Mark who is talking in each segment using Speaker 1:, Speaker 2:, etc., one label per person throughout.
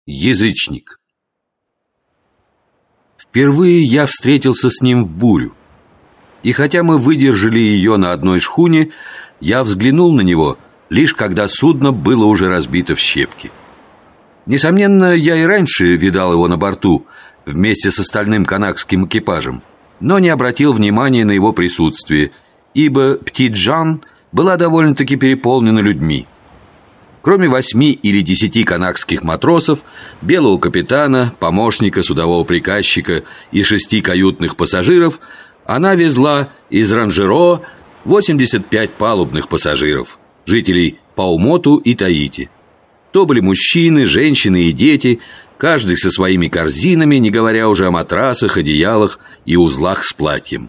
Speaker 1: Язычник. Впервые я встретился с ним в бурю. И хотя мы выдержали ее на одной шхуне, я взглянул на него, лишь когда судно было уже разбито в щепки. Несомненно, я и раньше видал его на борту, вместе с остальным канакским экипажем, но не обратил внимания на его присутствие, ибо Птит-Джан была довольно-таки переполнена людьми. Кроме 8 или 10 канакских матросов, белого капитана, помощника судового приказчика и 6 каютных пассажиров, она везла из Ранжеро 85 палубных пассажиров, жителей Паумоту и Таити. То были мужчины, женщины и дети, каждый со своими корзинами, не говоря уже о матрасах, одеялах и узлах с платьем.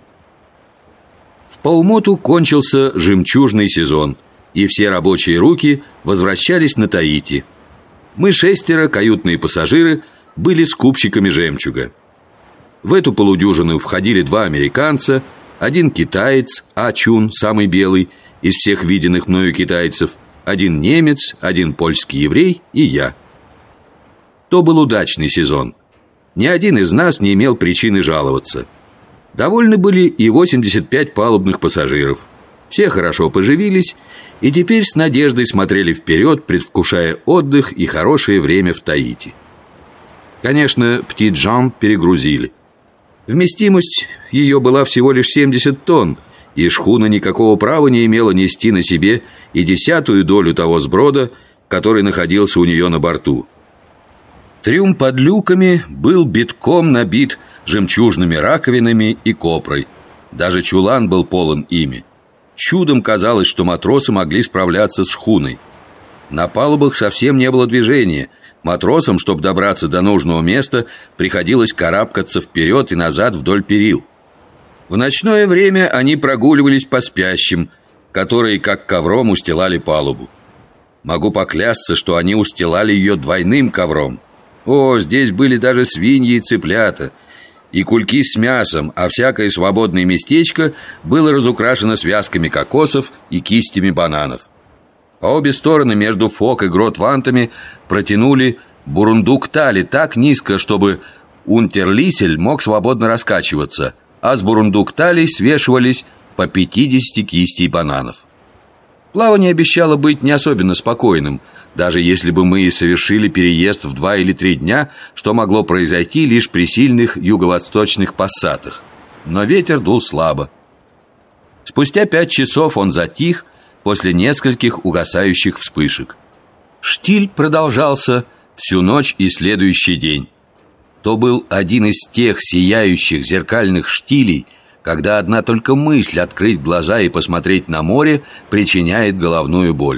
Speaker 1: В Паумоту кончился жемчужный сезон, и все рабочие руки возвращались на Таити. Мы 6 каютные пассажиры были скупщиками жемчуга. В эту полудюжину входили 2 американца, 1 китаец, Ачун, самый белый из всех виденных мною китайцев, 1 немец, 1 польский еврей и я. То был удачный сезон. Ни один из нас не имел причины жаловаться. Довольны были и 85 палубных пассажиров. Все хорошо поживились и теперь с надеждой смотрели вперед, предвкушая отдых и хорошее время в Таити. Конечно, Птит-Джан перегрузили. Вместимость ее была всего лишь 70 тонн, и шхуна никакого права не имела нести на себе и 10-ую долю того сброда, который находился у нее на борту. Трюм под люками был битком набит жемчужными раковинами и копрой. Даже чулан был полон ими. Чудом казалось, что матросы могли справляться с шхуной. На палубах совсем не было движения. Матросам, чтобы добраться до нужного места, приходилось карабкаться вперед и назад вдоль перил. В ночное время они прогуливались по спящим, которые как ковром устилали палубу. Могу поклясться, что они устилали ее двойным ковром. О, здесь были даже свиньи и цыплята, и кульки с мясом, а всякое свободное местечко было разукрашено связками кокосов и кистями бананов. По обе стороны между фок и грот-вантами протянули бурундук-тали так низко, чтобы унтерлисель мог свободно раскачиваться, а с бурундук-талей свешивались по 50 кистей бананов. Плавание обещало быть не особенно спокойным, даже если бы мы и совершили переезд в 2 или 3 дня, что могло произойти лишь при сильных юго-восточных пассатах. Но ветер дул слабо. Спустя 5 часов он затих после нескольких угасающих вспышек. Штиль продолжался всю ночь и следующий день. То был один из тех сияющих зеркальных штилей, когда одна только мысль открыть глаза и посмотреть на море причиняет головную боль.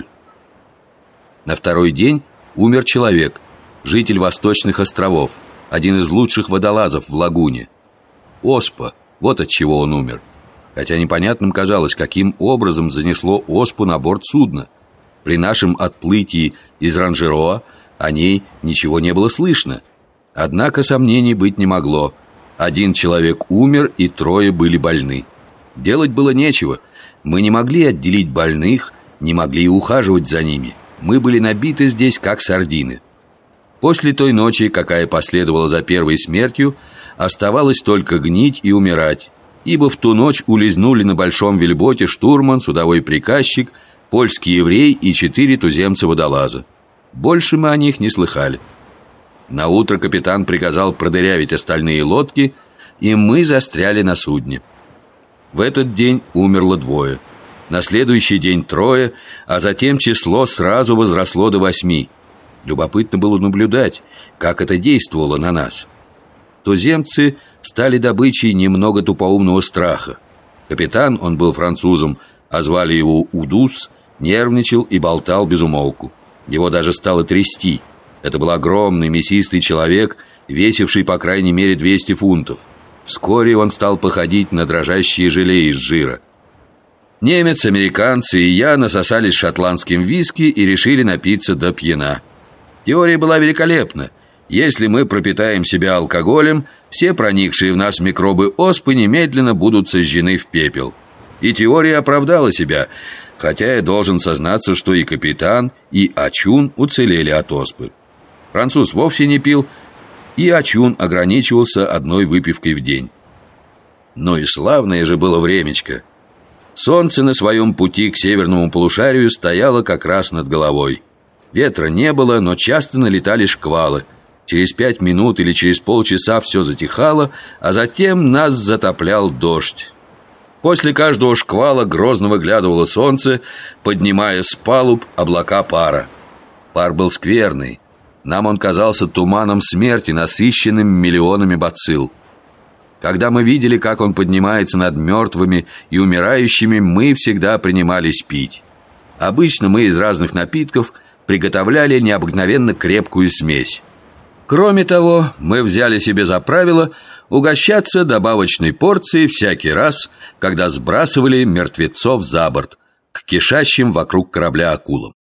Speaker 1: На 2-й день умер человек, житель Восточных островов, один из лучших водолазов в лагуне. Оспа, вот от чего он умер. Хотя непонятным казалось, каким образом занесло оспу на борт судна. При нашем отплытии из Ранжероа о ней ничего не было слышно. Однако сомнений быть не могло. 1 человек умер, и 3 были больны. Делать было нечего. Мы не могли отделить больных, не могли и ухаживать за ними. Мы были набиты здесь, как сардины. После той ночи, какая последовала за первой смертью, оставалось только гнить и умирать, ибо в ту ночь улизнули на большом вельботе штурман, судовой приказчик, польский еврей и 4 туземца-водолаза. Больше мы о них не слыхали. Наутро капитан приказал продырявить остальные лодки, и мы застряли на судне. В этот день умерло 2. На следующий день 3, а затем число сразу возросло до 8. Любопытно было наблюдать, как это действовало на нас. Туземцы стали добычей немного тупоумного страха. Капитан, он был французом, а звали его Удус, нервничал и болтал без умолку. Его даже стало трясти. Это был огромный мясистый человек, весивший по крайней мере 200 фунтов. Вскоре он стал походить на дрожащие желе из жира. Немец, американцы и я насосались шотландским виски и решили напиться до пьяна. Теория была великолепна. Если мы пропитаем себя алкоголем, все проникшие в нас микробы оспы немедленно будут сожжены в пепел. И теория оправдала себя, хотя я должен сознаться, что и капитан, и Ачун уцелели от оспы. Француз вовсе не пил, и Ачун ограничивался одной выпивкой в день. Но и славное же было времечко. Солнце на своем пути к северному полушарию стояло как раз над головой. Ветра не было, но часто налетали шквалы. Через 5 минут или через полчаса все затихало, а затем нас затоплял дождь. После каждого шквала грозно выглядывало солнце, поднимая с палуб облака пара. Пар был скверный. Нам он казался туманом смерти, насыщенным миллионами бацилл. Когда мы видели, как он поднимается над мертвыми и умирающими, мы всегда принимались пить. Обычно мы из разных напитков приготовляли необыкновенно крепкую смесь. Кроме того, мы взяли себе за правило угощаться добавочной порцией всякий раз, когда сбрасывали мертвецов за борт к кишащим вокруг корабля акулам.